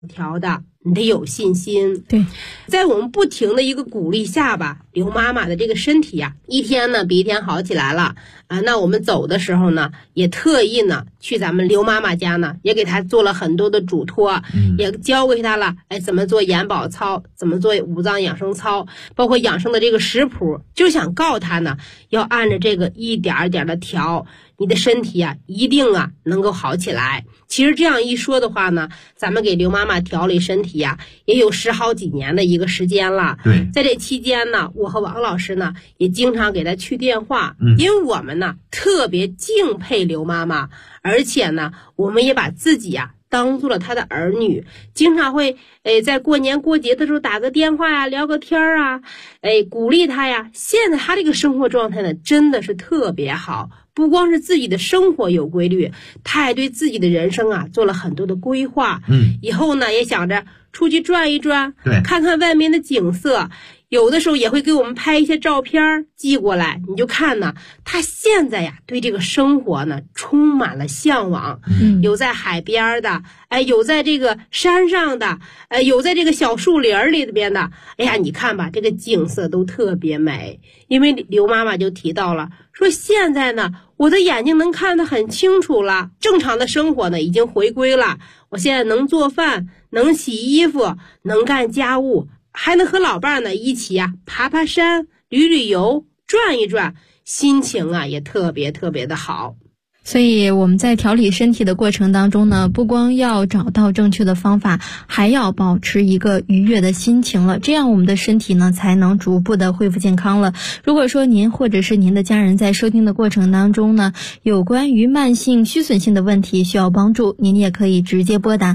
调的，你得有信心。 对， 在我们不停的一个鼓励下吧，刘妈妈的这个身体呀，一天呢比一天好起来了啊。那我们走的时候呢，也特意呢去咱们刘妈妈家呢，也给她做了很多的嘱托，也教给她了，怎么做眼保操，怎么做五脏养生操，包括养生的这个食谱，就想告诉她呢，要按着这个一点儿点儿的调，你的身体啊，一定啊能够好起来。其实这样一说的话呢，咱们给刘妈妈调理身体呀，也有10好几年的一个时间了。 对， 在这期间呢，我和王老师呢也经常给她去电话，因为我们呢特别敬佩刘妈妈，而且呢，我们也把自己呀当做了她的儿女，经常会在过年过节的时候打个电话呀，聊个天啊，鼓励她呀。现在她这个生活状态呢，真的是特别好。不光是自己的生活有规律，他还对自己的人生啊做了很多的规划。以后呢也想着出去转一转， 对， 看看外面的景色。有的时候也会给我们拍一些照片寄过来，你就看呢，他现在呀对这个生活呢充满了向往。有在海边的，有在这个山上的，有在这个小树林里边的。哎呀，你看吧，这个景色都特别美。因为刘妈妈就提到了，说现在呢，我的眼睛能看得很清楚了，正常的生活呢已经回归了。我现在能做饭，能洗衣服，能干家务，还能和老伴儿呢一起啊爬爬山、旅游、转一转，心情啊也特别特别的好。 所以我们在调理身体的过程当中呢，不光要找到正确的方法，还要保持一个愉悦的心情了，这样我们的身体呢才能逐步的恢复健康了。如果说您或者是您的家人在收听的过程当中呢，有关于慢性虚损性的问题需要帮助，您也可以直接拨打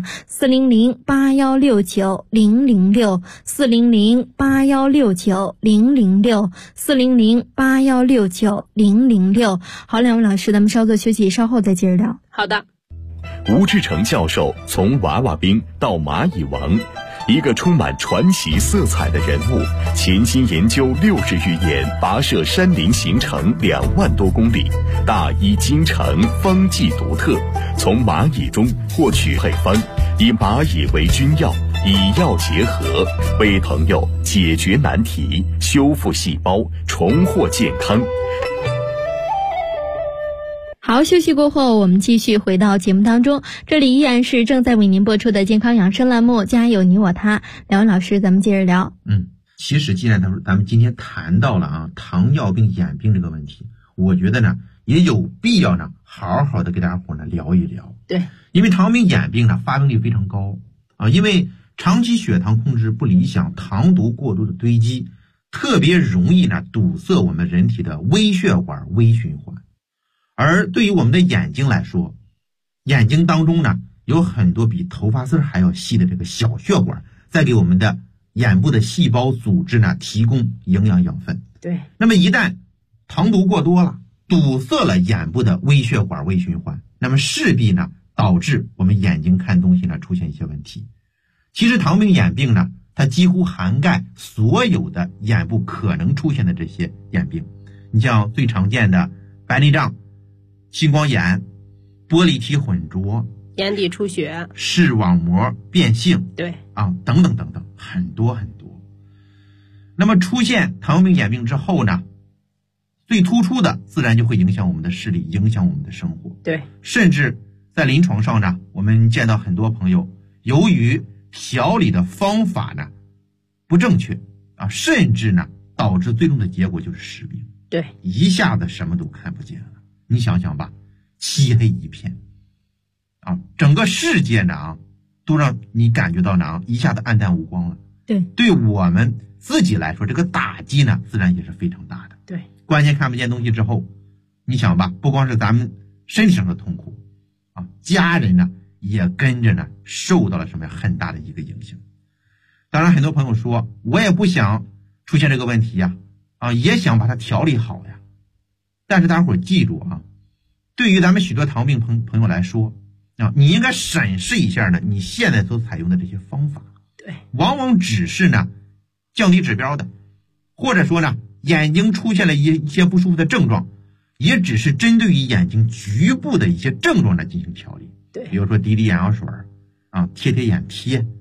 400-8169-006 400-8169-006 400-8169-006。好，两位老师，咱们稍作休息，稍后再接着聊。 好的。 吴志成教授从娃娃兵到蚂蚁王，一个充满传奇色彩的人物，潜心研究60余年，跋涉山林行程2万多公里，大医精诚，方剂独特，从蚂蚁中获取配方，以蚂蚁为君药，以药结合，为朋友解决难题，修复细胞，重获健康。 好，休息过后我们继续回到节目当中，这里依然是正在为您播出的健康养生栏目，家有你我他。两位老师，咱们接着聊。 其实既然咱们今天谈到了糖尿病眼病这个问题，我觉得呢也有必要呢好好的给大家伙呢聊一聊。 对， 因为糖尿病眼病呢发病率非常高因为长期血糖控制不理想，糖毒过多的堆积，特别容易呢堵塞我们人体的微血管微循环。而对于我们的眼睛来说，眼睛当中呢有很多比头发丝还要细的这个小血管，在给我们的眼部的细胞组织呢提供营养养分。 对， 那么一旦糖毒过多了，堵塞了眼部的微血管微循环，那么势必呢导致我们眼睛看东西呢出现一些问题。其实糖尿病眼病呢，它几乎涵盖所有的眼部可能出现的这些眼病。你像最常见的白内障、青光眼、玻璃体混浊、 眼底出血、 视网膜变性， 对等等等等，很多很多。那么出现糖尿病眼病之后呢，最突出的自然就会影响我们的视力，影响我们的生活。 对， 甚至在临床上呢，我们见到很多朋友由于调理的方法呢不正确甚至呢导致最终的结果就是失明。 对， 一下子什么都看不见了。你想想吧，漆黑一片整个世界呢都让你感觉到呢一下子暗淡无光了。 对， 对我们自己来说，这个打击呢自然也是非常大的。 对， 关键看不见东西之后，你想吧，不光是咱们身体上的痛苦家人呢也跟着呢受到了什么很大的一个影响。当然很多朋友说，我也不想出现这个问题也想把它调理好呀。但是大家伙记住对于咱们许多糖尿病朋友来说你应该审视一下呢你现在所采用的这些方法。 对， 往往只是呢降低指标的，或者说呢眼睛出现了一些不舒服的症状，也只是针对于眼睛局部的一些症状来进行调理。 对， 比如说滴滴眼药水贴眼贴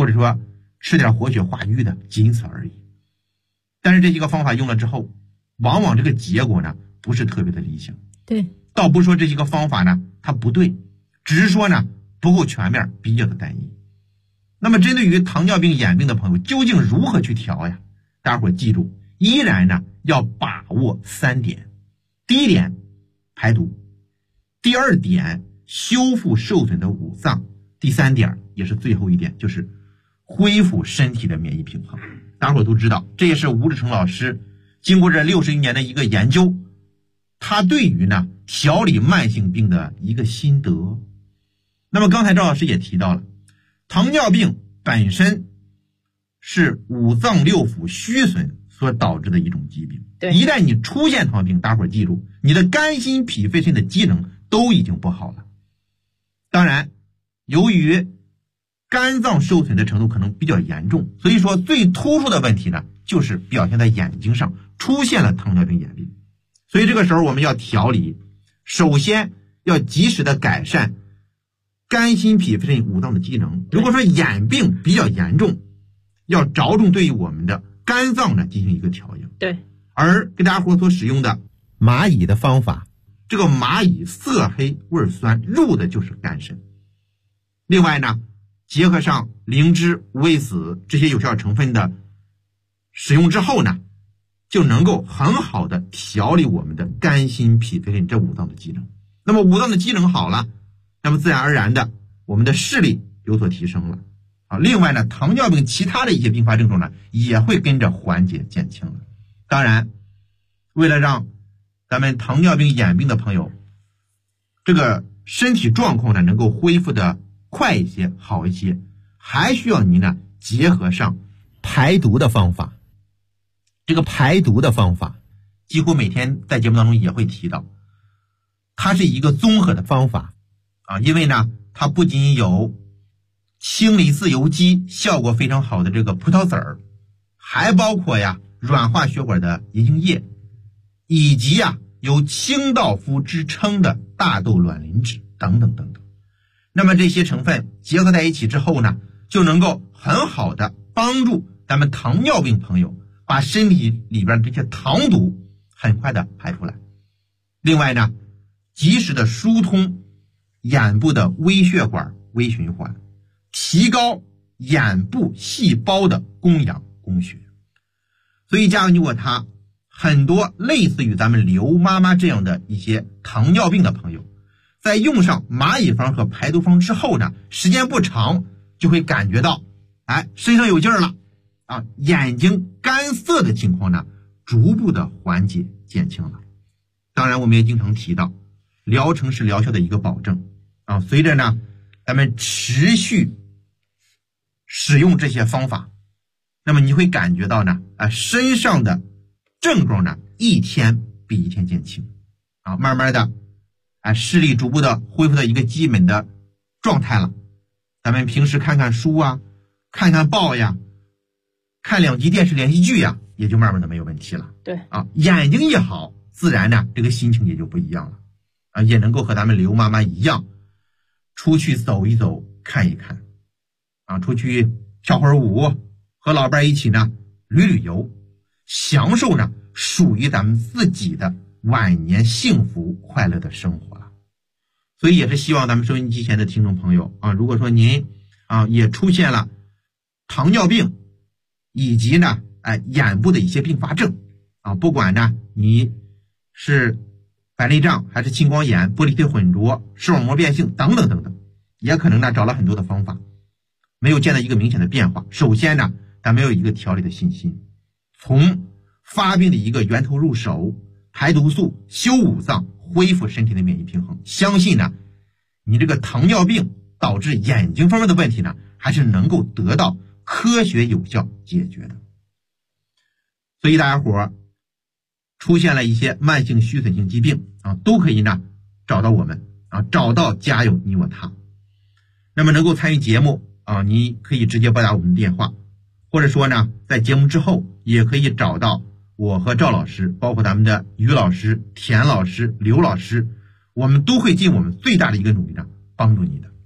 或者说吃点活血化瘀的，仅此而已。但是这几个方法用了之后，往往这个结果呢不是特别的理想。 对， 倒不是说这几个方法呢它不对，只是说呢不够全面，比较的单一。那么针对于糖尿病眼病的朋友，究竟如何去调呀？大家伙记住，依然呢要把握3点。第一点，排毒；第二点，修复受损的五脏；第3点也是最后一点，就是恢复身体的免疫平衡。大家伙都知道，这也是吴志成老师经过这60余年的一个研究，他对于呢调理慢性病的一个心得。那么刚才赵老师也提到了，糖尿病本身是五脏六腑虚损所导致的一种疾病。 对， 一旦你出现糖尿病，大伙儿记住，你的肝心脾肺肾的机能都已经不好了。当然，由于肝脏受损的程度可能比较严重，所以说最突出的问题呢，就是表现在眼睛上，出现了糖尿病眼病。所以这个时候我们要调理，首先要及时的改善肝心脾肺肾五脏的机能。如果说眼病比较严重，要着重对于我们的肝脏呢进行一个调养。 对， 而给大家伙所使用的蚂蚁的方法，这个蚂蚁色黑味酸，入的就是肝肾。另外呢，结合上灵芝、五味子这些有效成分的使用之后呢，就能够很好的调理我们的肝心脾肺肾这五脏的机能。那么五脏的机能好了，那么自然而然的我们的视力有所提升了啊。另外呢，糖尿病其他的一些并发症状呢也会跟着缓解减轻了。当然，为了让咱们糖尿病眼病的朋友这个身体状况呢能够恢复的快一些好一些，还需要您呢结合上排毒的方法。这个排毒的方法几乎每天在节目当中也会提到，它是一个综合的方法啊，因为呢它不仅有清理自由基效果非常好的这个葡萄籽儿，还包括呀软化血管的银杏叶，以及呀有清道夫之称的大豆卵磷脂等等等等。那么这些成分结合在一起之后呢，就能够很好的帮助咱们糖尿病朋友把身体里边这些糖毒很快的排出来。另外呢，及时的疏通眼部的微血管微循环，提高眼部细胞的供氧供血。所以家有你我他很多类似于咱们刘妈妈这样的一些糖尿病的朋友，在用上蚂蚁方和排毒方之后呢，时间不长就会感觉到身上有劲儿了啊，眼睛干涩的情况呢逐步的缓解减轻了。当然我们也经常提到，疗程是疗效的一个保证啊，随着呢咱们持续使用这些方法，那么你会感觉到呢身上的症状呢一天比一天减轻啊，慢慢的视力逐步的恢复到一个基本的状态了。咱们平时看看书啊，看看报呀，看2集电视连续剧呀，也就慢慢的没有问题了。 对啊，眼睛一好，自然呢这个心情也就不一样了啊，也能够和咱们刘妈妈一样出去走一走看一看啊，出去跳会儿舞，和老伴一起呢旅旅游，享受呢属于咱们自己的晚年幸福快乐的生活了。所以也是希望咱们收音机前的听众朋友啊，如果说您也出现了糖尿病以及呢眼部的一些并发症啊，不管呢你是白内障还是青光眼、玻璃体混浊、视网膜变性等等等等，也可能呢找了很多的方法，没有见到一个明显的变化。首先呢咱没有一个调理的信心，从发病的一个源头入手，排毒素、修五脏、恢复身体的免疫平衡，相信呢你这个糖尿病导致眼睛方面的问题呢还是能够得到科学有效解决的。所以大家伙出现了一些慢性虚损性疾病啊，都可以呢找到我们啊，找到家有你我他。那么能够参与节目啊，你可以直接拨打我们的电话，或者说呢在节目之后也可以找到我和赵老师，包括咱们的于老师、田老师、刘老师，我们都会尽我们最大的一个努力呢帮助你的。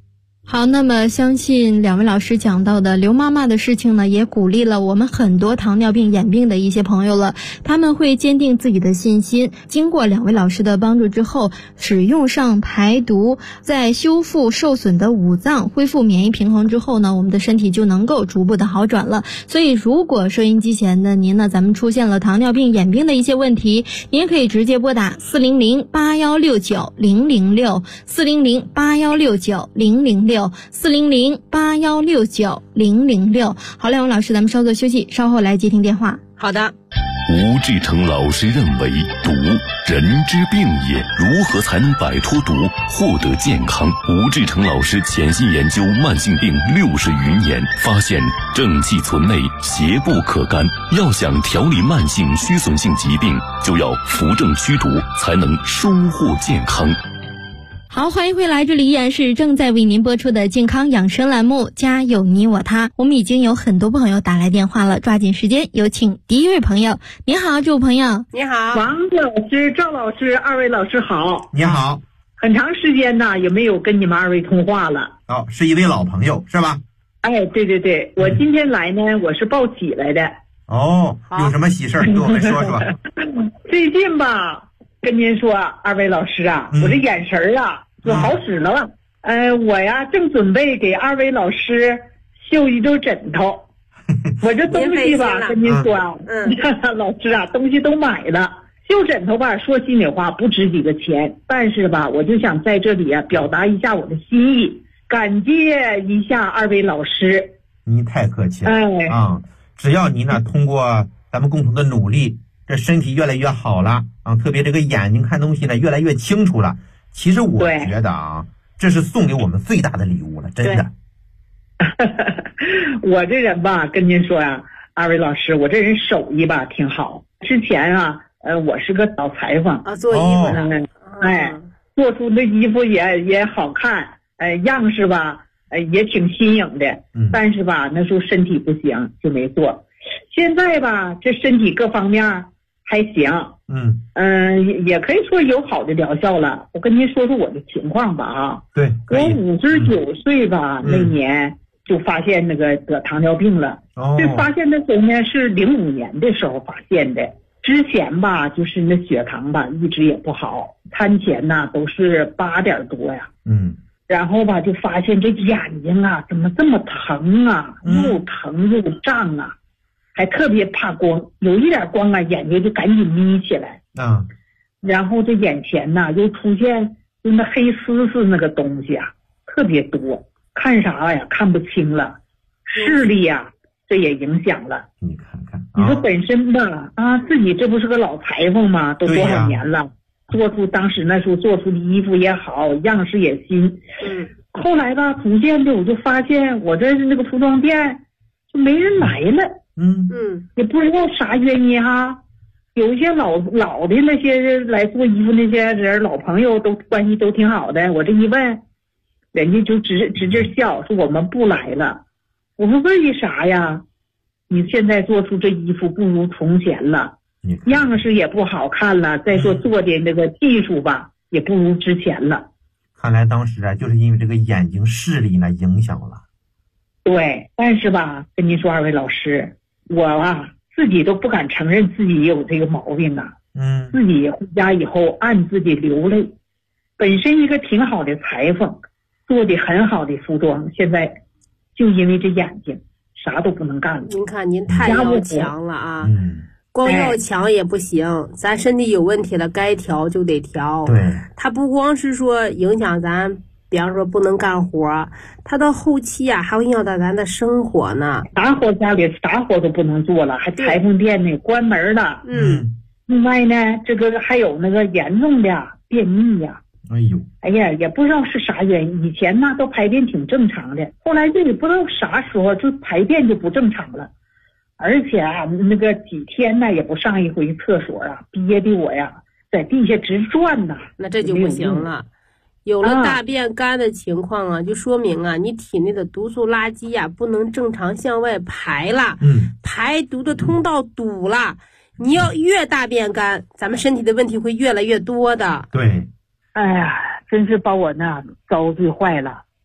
好，那么相信两位老师讲到的刘妈妈的事情呢，也鼓励了我们很多糖尿病眼病的一些朋友了。他们会坚定自己的信心，经过两位老师的帮助之后，使用上排毒，在修复受损的五脏，恢复免疫平衡之后呢，我们的身体就能够逐步的好转了。所以如果收音机前的您呢，咱们出现了糖尿病眼病的一些问题，您也可以直接拨打400-8169-006 400-8169-006 400-8169-006。好，两位老师，咱们稍作休息，稍后来接听电话。 好的。 吴志成老师认为，毒人之病也，如何才能摆脱毒，获得健康？吴志成老师潜心研究慢性病60余年，发现正气存内，邪不可干。要想调理慢性虚损性疾病，就要扶正驱毒，才能收获健康。 好，欢迎回来，这里依然是正在为您播出的健康养生栏目，家有你我他。我们已经有很多朋友打来电话了，抓紧时间，有请第一位朋友。你好，这位朋友。 你好， 王老师、赵老师，二位老师好。 你好。 很长时间呢也没有跟你们二位通话了。 哦，是一位老朋友是吧？ 哎，对对对，我今天来呢，我是报喜来的。 哦，有什么喜事儿跟我们说说？ 最近吧，跟您说，二位老师啊，我这眼神啊就好使了。我呀正准备给二位老师绣一对枕头，我这东西吧跟您说啊，老师啊，东西都买了。绣枕头吧，说心里话不值几个钱，但是吧，我就想在这里啊表达一下我的心意，感谢一下二位老师。 你太客气了。只要您呢通过咱们共同的努力，这身体越来越好了啊，特别这个眼睛看东西呢越来越清楚了。其实我觉得啊，这是送给我们最大的礼物了，真的。 我这人吧，跟您说啊，二位老师，我这人手艺吧挺好。之前啊，我是个老裁缝啊，做衣服的， 做出的衣服也好看，样式吧，也挺新颖的。但是吧，那时候身体不行，就没做。现在吧，这身体各方面还行，也可以说有好的疗效了。我跟您说说我的情况吧啊。 对， 我59岁吧，那年就发现那个得糖尿病了。这发现的时候呢是05年的时候发现的。之前吧，就是那血糖吧一直也不好，餐前呢都是8点多呀。然后吧就发现这眼睛啊怎么这么疼啊，又疼又胀啊。还特别怕光，有一点光啊，眼睛就赶紧眯起来。然后这眼前呢又出现就那黑丝丝那个东西啊，特别多，看啥呀看不清了，视力呀这也影响了。 你看看， 你说本身吧自己这不是个老裁缝吗？都多少年了，做出当时那时候做出的衣服也好，样式也新。后来吧，逐渐的我就发现我这那个服装店就没人来了。也不知道啥原因哈，有一些老的那些来做衣服那些人，老朋友都关系都挺好的。我这一问，人家就直笑，说我们不来了。我说为啥呀？你现在做出这衣服不如从前了，样式也不好看了，再说做的那个技术吧，也不如之前了。 看来当时啊，就是因为这个眼睛视力呢影响了。 对，但是吧，跟您说二位老师，我啊自己都不敢承认自己也有这个毛病啊。自己回家以后暗自己流泪。本身一个挺好的裁缝，做的很好的服装，现在就因为这眼睛啥都不能干了。 您看您太要强了啊！光要强也不行，咱身体有问题了，该调就得调。 对， 它不光是说影响咱，比方说不能干活，它到后期啊还会影响到咱的生活呢。 啥活家里啥活都不能做了，还裁缝店呢关门了。另外呢，这个还有那个严重的便秘呀。哎呀，也不知道是啥原因。以前呢都排便挺正常的，后来这也不知道啥时候就排便就不正常了，而且啊那个几天呢也不上一回厕所啊，憋的我呀在地下直转呐。 那这就不行了。有了大便干的情况啊，就说明啊你体内的毒素垃圾啊不能正常向外排了，排毒的通道堵了。你要越大便干，咱们身体的问题会越来越多的。 对。 哎呀，真是把我那遭罪坏了。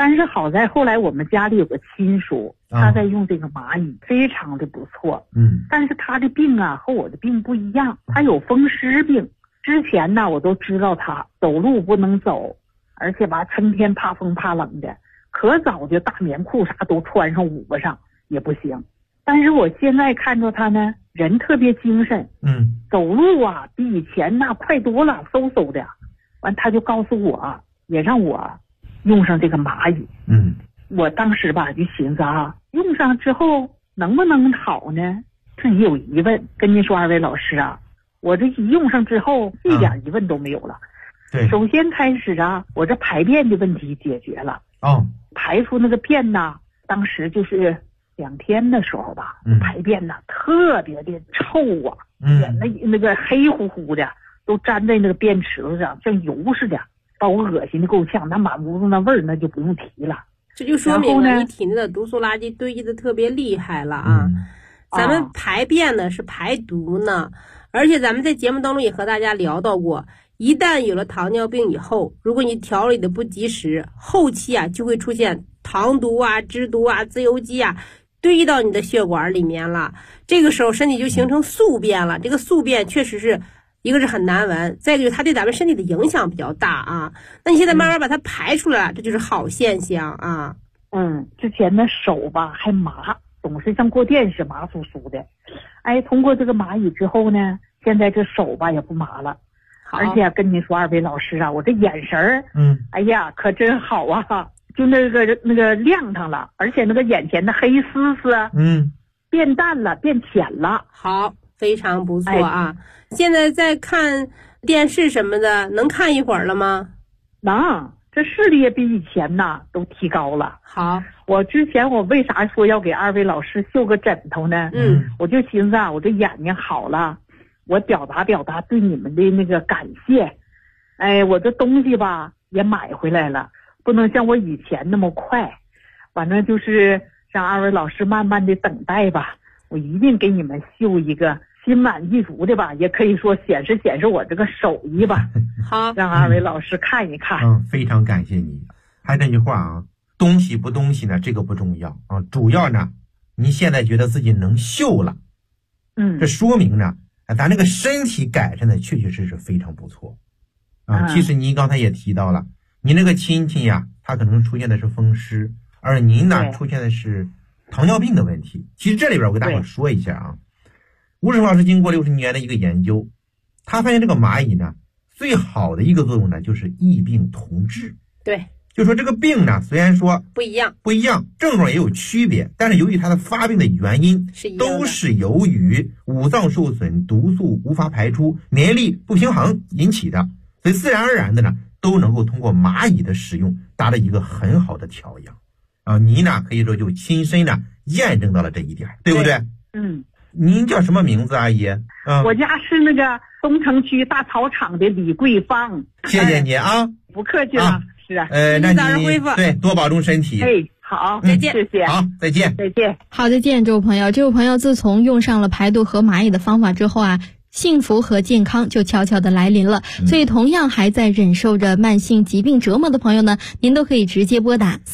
但是好在后来我们家里有个亲属，他在用这个蚂蚁，非常的不错。但是他的病啊和我的病不一样，他有风湿病。之前呢我都知道他走路不能走，而且吧成天怕风怕冷的，可早就大棉裤啥都穿上捂巴上也不行。但是我现在看着他呢，人特别精神，走路啊比以前那快多了，嗖嗖的。完他就告诉我，也让我用上这个蚂蚁。我当时吧就寻思啊，用上之后能不能好呢？自己有疑问。跟您说二位老师啊，我这一用上之后一点疑问都没有了。 对， 首先开始啊，我这排便的问题解决了。排出那个便呐，当时就是2天的时候吧，排便呐特别的臭啊，那个黑乎乎的都粘在那个便池子上，像油似的，把我恶心的够呛。那满屋子那味儿那就不用提了。 这就说明了你体内的毒素垃圾堆积的特别厉害了啊。咱们排便呢是排毒呢，而且咱们在节目当中也和大家聊到过，一旦有了糖尿病以后，如果你调理的不及时，后期啊就会出现糖毒啊、脂毒啊、自由基啊堆积到你的血管里面了。这个时候身体就形成宿便了。这个宿便确实是一个是很难闻，再一个就是它对咱们身体的影响比较大啊。那你现在慢慢把它排出来了，这就是好现象啊。 之前的手吧还麻，总是像过电似的麻酥酥的。通过这个蚂蚁之后呢，现在这手吧也不麻了。而且跟您说二位老师啊，我这眼神儿，哎呀可真好啊，就那个亮堂了，而且那个眼前的黑丝丝，变淡了，变浅了。 好，非常不错啊。现在在看电视什么的，能看一会儿了吗？ 能，这视力也比以前呐都提高了。 好， 我之前我为啥说要给二位老师绣个枕头呢？我就寻思啊，我这眼睛好了，我表达对你们的那个感谢。我这东西吧也买回来了，不能像我以前那么快，反正就是让二位老师慢慢的等待吧。我一定给你们绣一个心满意足的吧，也可以说显示我这个手艺吧。 好， 让二位老师看一看。 非常感谢你。还这句话啊，东西不东西呢，这个不重要啊，主要呢，你现在觉得自己能绣了，这说明呢，咱这个身体改善的确确实实非常不错啊。其实您刚才也提到了，您那个亲戚呀，他可能出现的是风湿，而您呢出现的是糖尿病的问题。其实这里边我给大伙说一下啊，吴世成老师经过60年的一个研究，他发现这个蚂蚁呢，最好的一个作用呢，就是异病同治。 对， 就说这个病呢，虽然说不一样，症状也有区别，但是由于它的发病的原因都是由于五脏受损、毒素无法排出、免疫力不平衡引起的，所以自然而然的呢，都能够通过蚂蚁的使用达到一个很好的调养啊。您呢可以说就亲身呢验证到了这一点，对不对？您叫什么名字，阿姨？ 我家是那个东城区大草场的李桂芳。 谢谢你啊， 不客气了。是啊， 那你对多保重身体。 好， 再见。 谢谢。 好，再见。 好，再见，这位朋友。这位朋友自从用上了排毒和蚂蚁的方法之后啊，幸福和健康就悄悄的来临了。所以同样还在忍受着慢性疾病折磨的朋友呢，您都可以直接拨打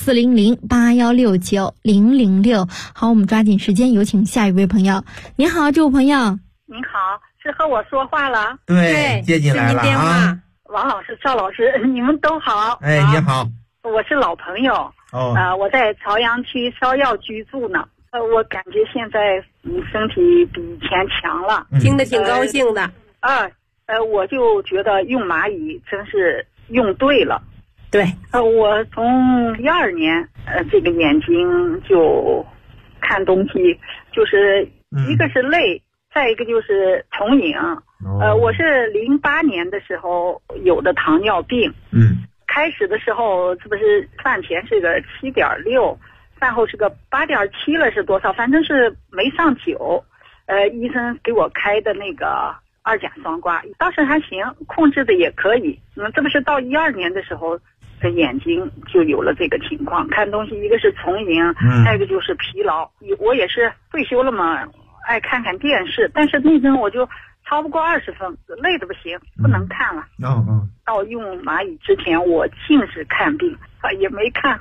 400-8169-006。好，我们抓紧时间有请下一位朋友。您好，这位朋友。 您好，是和我说话了？ 对，接进来了啊。 王老师、赵老师，你们都好。 你好。 我是老朋友。我在朝阳区芍药居住呢。我感觉现在身体比以前强了， 听得挺高兴的。 我就觉得用蚂蚁真是用对了。 对， 我从12年，这个眼睛就看东西，就是一个是累，再一个就是重影。我是08年的时候有的糖尿病。开始的时候这不是饭前是个7.6，饭后是个8.7了，是多少？反正是没上9。医生给我开的那个2甲双胍，当时还行，控制的也可以。这不是到12年的时候，这眼睛就有了这个情况，看东西一个是重影，再一个就是疲劳。我也是退休了嘛，爱看看电视，但是那阵我就超不过20分，累得不行，不能看了。到用蚂蚁之前，我净是看病，也没看好。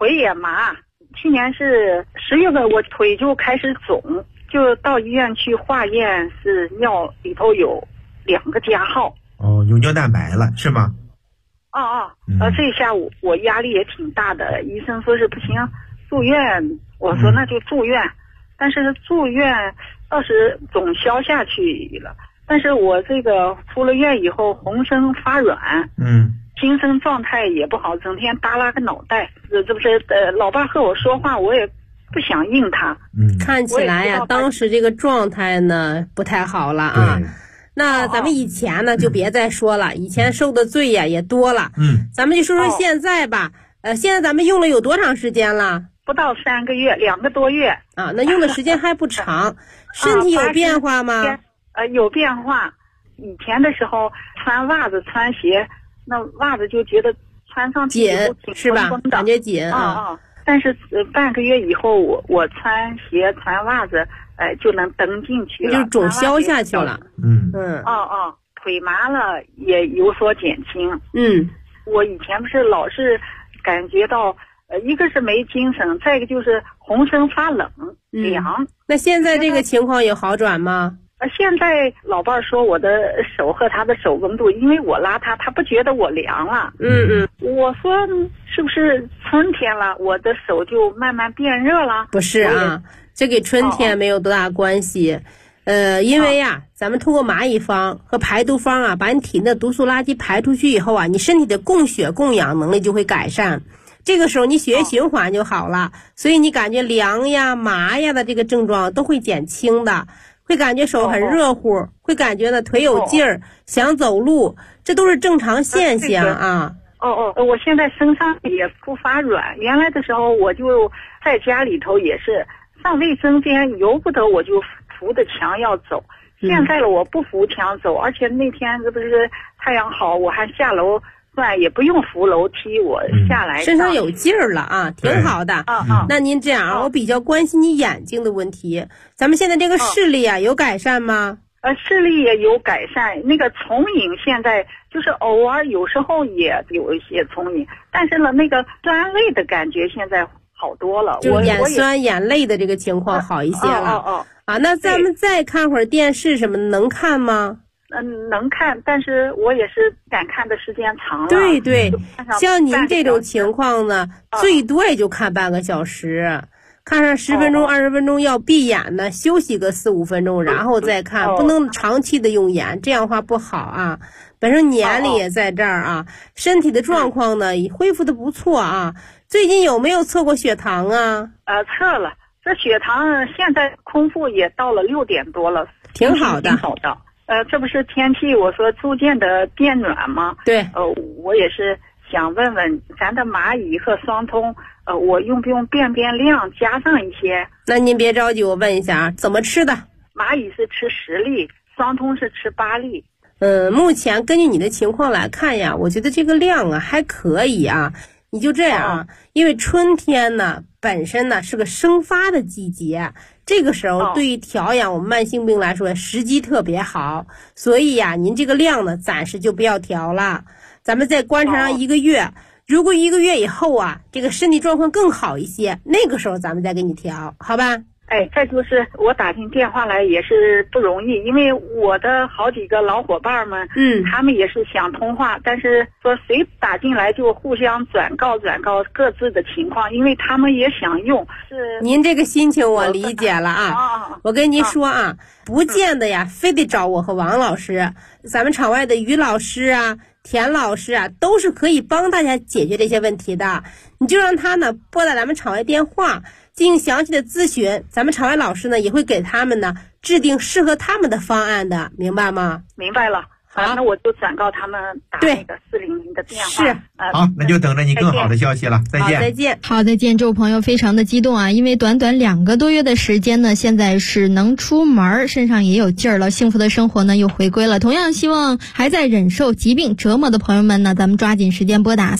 腿也麻。去年是10月份，我腿就开始肿，就到医院去化验，是尿里头有2个加号。 哦，有尿蛋白了是吗？ 这一下我压力也挺大的，医生说是不行，住院。我说那就住院，但是住院倒是总消下去了。但是我这个出了院以后，浑身发软，精神状态也不好，整天耷拉个脑袋。这不是老爸和我说话，我也不想应他。 看起来呀，当时这个状态呢不太好了啊。那咱们以前呢就别再说了，以前受的罪呀也多了。咱们就说说现在吧。现在咱们用了有多长时间了？ 不到3个月，2个多月啊。那用的时间还不长，身体有变化吗？ 有变化。以前的时候穿袜子穿鞋，那袜子就觉得穿上去都挺是吧？感觉紧但是半个月以后，我穿鞋穿袜子，就能蹬进去了， 就肿消下去了。 腿麻了也有所减轻。我以前不是老是感觉到，一个是没精神，再一个就是浑身发冷凉。 那现在这个情况有好转吗？ 现在老伴说我的手和他的手温度，因为我拉他，他不觉得我凉了。我说是不是春天了，我的手就慢慢变热了？ 不是啊，这跟春天没有多大关系。因为呀，咱们通过蚂蚁方和排毒方啊，把你体内的毒素垃圾排出去以后啊，你身体的供血供氧能力就会改善。这个时候你血液循环就好了，所以你感觉凉呀、麻呀的这个症状都会减轻的。会感觉手很热乎，会感觉呢腿有劲儿，想走路，这都是正常现象啊。 我现在身上也不发软，原来的时候我就在家里头也是上卫生间由不得我就扶着墙要走，现在了我不扶墙走，而且那天这不是太阳好，我还下楼算也不用扶楼梯，我下来身上有劲儿了啊，挺好的。那您这样，我比较关心你眼睛的问题，咱们现在这个视力啊有改善吗？ 视力也有改善，那个重影现在就是偶尔有时候也有一些重影，但是呢那个酸泪的感觉现在好多了， 就眼酸眼泪的这个情况好一些了。那咱们再看会儿电视什么的，能看吗？ 能看，但是我也是敢看的时间长了。 对，像您这种情况呢，最多也就看半个小时，看上10分钟、20分钟要闭眼呢，休息个4、5分钟，然后再看，不能长期的用眼，这样的话不好啊。本身年龄也在这儿啊，身体的状况呢也恢复的不错啊。最近有没有测过血糖啊？ 测了，这血糖现在空腹也到了6点多了， 挺好的。 这不是天气我说逐渐的变暖吗？ 对。 我也是想问问咱的蚂蚁和双通，我用不用变量加上一些？ 那您别着急，我问一下啊，怎么吃的？ 蚂蚁是吃10粒，双通是吃8粒。 目前根据你的情况来看呀，我觉得这个量啊还可以啊。你就这样啊，因为春天呢本身呢是个生发的季节，这个时候对于调养我们慢性病来说时机特别好，所以呀您这个量呢暂时就不要调了，咱们再观察上1个月，如果1个月以后啊这个身体状况更好一些，那个时候咱们再给你调，好吧？ 再就是我打进电话来也是不容易，因为我的好几个老伙伴们，他们也是想通话，但是说谁打进来就互相转告各自的情况，因为他们也想用。 您这个心情我理解了啊。我跟您说啊，不见得呀非得找我和王老师，咱们场外的于老师啊、田老师啊，都是可以帮大家解决这些问题的。你就让他呢拨打咱们场外电话进行详细的咨询，咱们场外老师呢也会给他们呢制定适合他们的方案的，明白吗？ 明白了。好，那我就转告他们打那个400的电话。 是， 好，那就等着你更好的消息了。再见。 再见。 好，再见，这位朋友非常的激动啊，因为短短2个多月的时间呢，现在是能出门，身上也有劲儿了，幸福的生活呢又回归了。同样希望还在忍受疾病折磨的朋友们呢，咱们抓紧时间拨打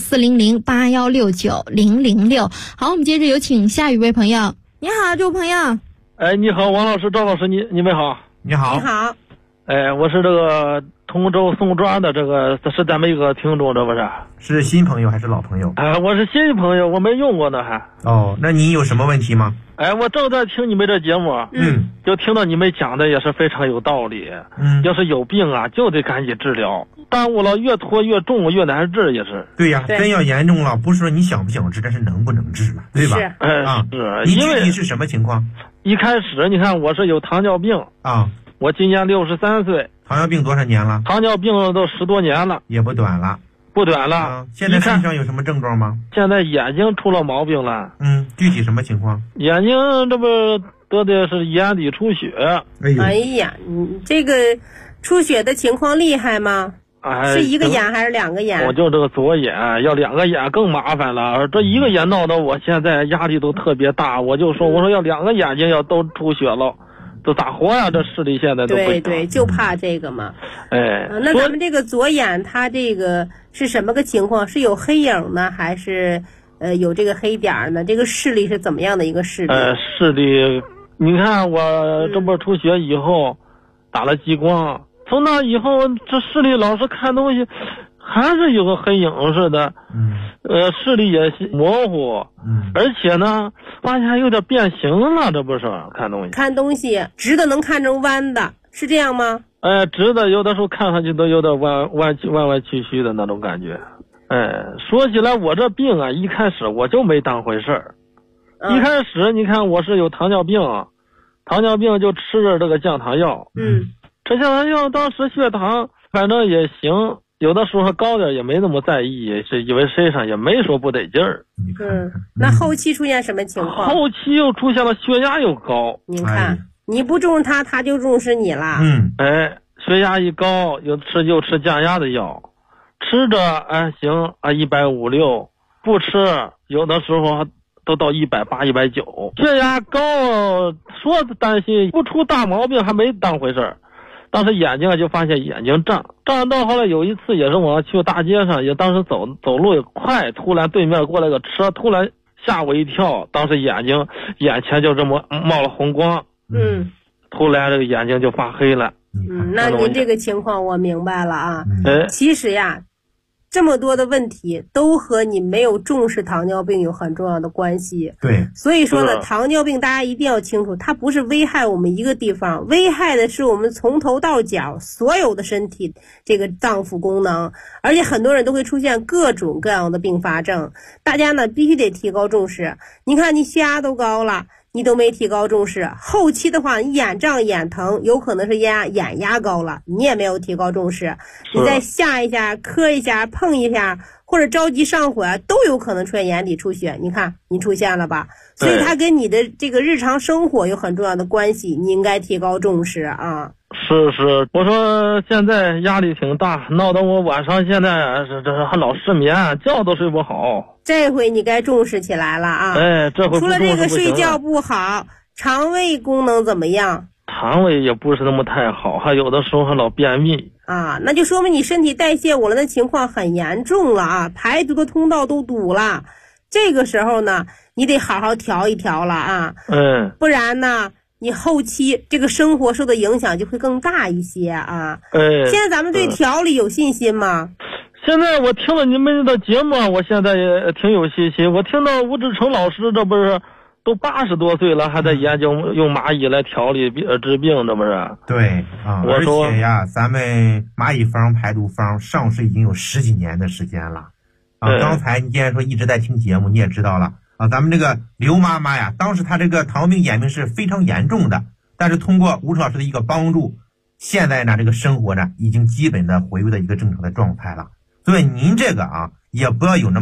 400-8169-006。好，我们接着有请下一位朋友。你好，这位朋友。 你好，王老师、赵老师，你们好。 你好。 你好。 我是这个通州宋庄的这个是咱们一个听众，这不是？ 是新朋友还是老朋友？ 我是新朋友，我没用过呢还。 哦，那你有什么问题吗？ 我正在听你们这节目，就听到你们讲的也是非常有道理。要是有病啊，就得赶紧治疗，耽误了越拖越重，越难治也是。 对呀，真要严重了，不是说你想不想治，但是能不能治了，对吧？ 是。 你具体是什么情况？ 一开始你看我是有糖尿病啊， 我今年63岁。 糖尿病多少年了？ 糖尿病都10多年了， 也不短了。 不短了。 现在身上有什么症状吗？ 现在眼睛出了毛病了。 具体什么情况？ 眼睛这不得的是眼底出血。 哎呀，你这个出血的情况厉害吗？是一个眼还是2个眼？ 我就这个左眼，要2个眼更麻烦了。这一个眼闹得我现在压力都特别大，我说要2个眼睛要都出血了，这咋活呀？这视力现在都不行。 对，就怕这个嘛。 那咱们这个左眼它这个是什么个情况？是有黑影呢，还是有这个黑点呢？这个视力是怎么样的一个视力？ 视力，你看我这不出血以后打了激光，从那以后这视力老是看东西还是有个黑影似的。视力也模糊。而且呢发现有点变形了，这不是看东西直的能看成弯的，是这样吗？ 直的有的时候看上去都有点弯曲曲的那种感觉。说起来我这病啊，一开始我就没当回事儿。一开始你看我是有糖尿病就吃着这个降糖药。吃降糖药当时血糖反正也行，有的时候高点也没那么在意，是以为身上也没说不得劲儿。 那后期出现什么情况？ 后期又出现了血压又高。 您看，你不重视他就重视你了。 血压一高，又吃降压的药，吃着行150、160，不吃有的时候都到180、190。血压高，说担心不出大毛病还没当回事儿。当时眼睛就发现眼睛胀到后来有一次也是我去大街上，也当时走路也快，突然对面过来个车，突然吓我一跳，当时眼前就这么冒了红光。突然这个眼睛就发黑了。 那您这个情况我明白了啊。其实呀，这么多的问题都和你没有重视糖尿病有很重要的关系。 对， 所以说呢，糖尿病大家一定要清楚，它不是危害我们一个地方，危害的是我们从头到脚所有的身体这个脏腑功能，而且很多人都会出现各种各样的并发症。大家呢必须得提高重视。你看你血压都高了，你都没提高重视，后期的话你眼胀眼疼，有可能是眼压高了，你也没有提高重视，你再下一下磕一下碰一下，或者着急上火都有可能出现眼底出血。你看你出现了吧？所以它跟你的这个日常生活有很重要的关系，你应该提高重视啊。 是，我说现在压力挺大，闹得我晚上现在这还老失眠，觉都睡不好。 这回你该重视起来了啊！ 这回除了这个睡觉不好，肠胃功能怎么样？ 肠胃也不是那么太好，还有的时候还老便秘啊，那就说明你身体代谢紊乱的情况很严重了啊，排毒的通道都堵了。这个时候呢，你得好好调一调了啊。不然呢，你后期这个生活受的影响就会更大一些啊。现在咱们对调理有信心吗？ 现在我听了你们的节目，我现在也挺有信心。我听到吴志成老师，这不是都80多岁了，还在研究用蚂蚁来调理治病，这不是？ 对啊，而且呀，咱们蚂蚁方排毒方上市已经有10几年的时间了啊。刚才你既然说一直在听节目，你也知道了啊，咱们这个刘妈妈呀，当时她这个糖尿病眼病是非常严重的，但是通过吴老师的一个帮助，现在呢这个生活呢已经基本的回归到一个正常的状态了。所以您这个啊，也不要有那么